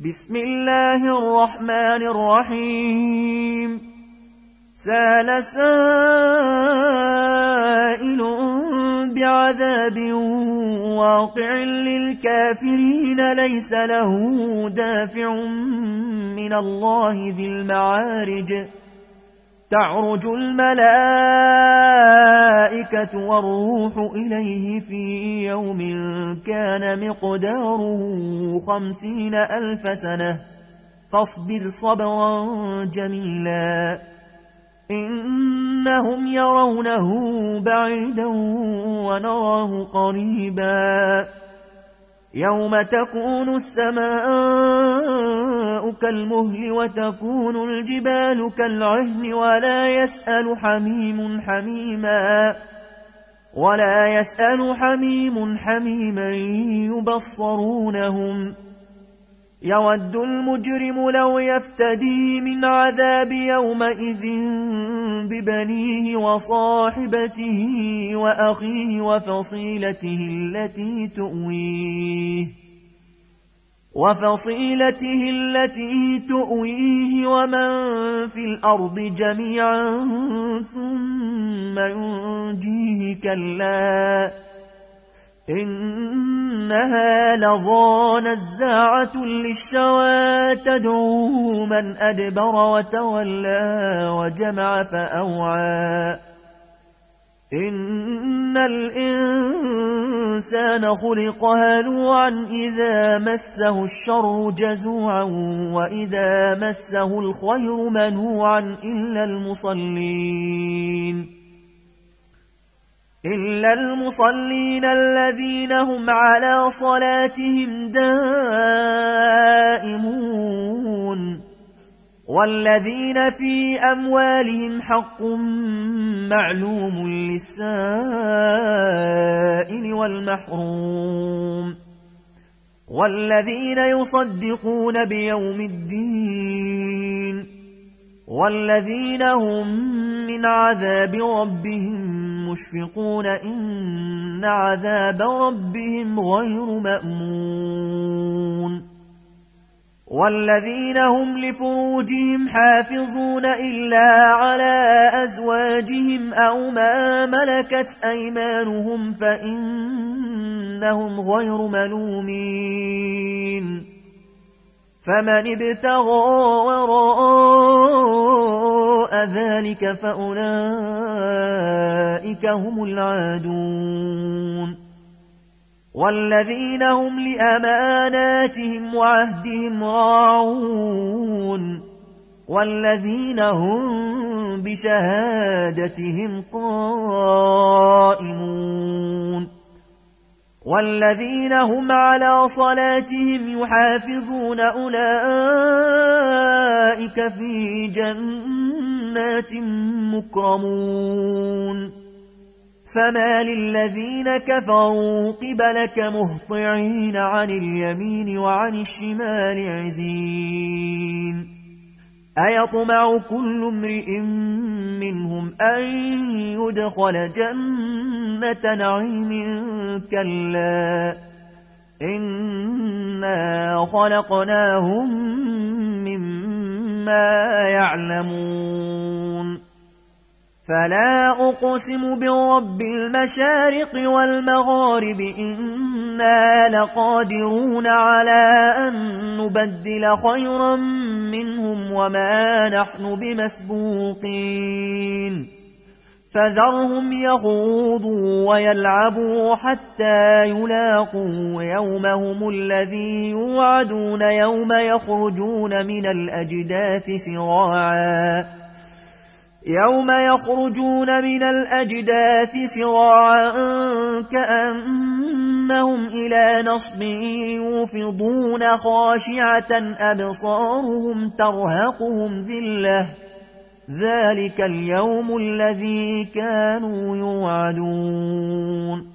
بسم الله الرحمن الرحيم سأل سائل بعذاب واقع للكافرين ليس له دافع من الله ذي المعارج تعرج الملائكة والروح إليه في يوم كان مقداره 50,000 سنة فاصبر صبرا جميلا إنهم يرونه بعيدا ونراه قريبا يوم تكون السماء كالمهل وتكون الجبال كالعهن ولا يسأل حميم حميما يبصرونهم يود المجرم لو يفتدي من عذاب يومئذ ببنيه وصاحبته وأخيه وفصيلته التي تؤويه ومن في الأرض جميعا ثم ينجيه كلا إنها لظى نزاعة للشوى تدعو من أدبر وتولى وجمع فأوعى إن الإنسان خلق هلوعا إذا مسه الشر جزوعا وإذا مسه الخير منوعا إلا المصلين الذين هم على صلاتهم دائمون والذين في أموالهم حق معلوم للسائل والمحروم والذين يصدقون بيوم الدين والذين هم من عذاب ربهم مشفقون إن عذاب ربهم غير مأمون والذين هم لفروجهم حافظون إلا على أزواجهم أو ما ملكت أيمانهم فإنهم غير ملومين فمن ابتغى وراء ذلك فأولئك هم العادون والذين هم لأماناتهم وعهدهم راعون والذين هم بشهادتهم قائمون والذين هم على صلاتهم يحافظون أولئك في جنات مكرمون فما للذين كفروا قبلك مهطعين عن اليمين وعن الشمال عزين أيطمع كل امرئ منهم أن يدخل جنة نعيم كلا إنا خلقناهم مما يعلمون فلا أقسم برب المشارق والمغارب إنا لقادرون على أن نبدل خيرا منهم وما نحن بمسبوقين فذرهم يخوضوا ويلعبوا حتى يلاقوا يومهم الذي يوعدون يوم يخرجون من الأجداث سراعا كأنهم إلى نصب يوفضون خاشعة أبصارهم ترهقهم ذلة ذلك اليوم الذي كانوا يوعدون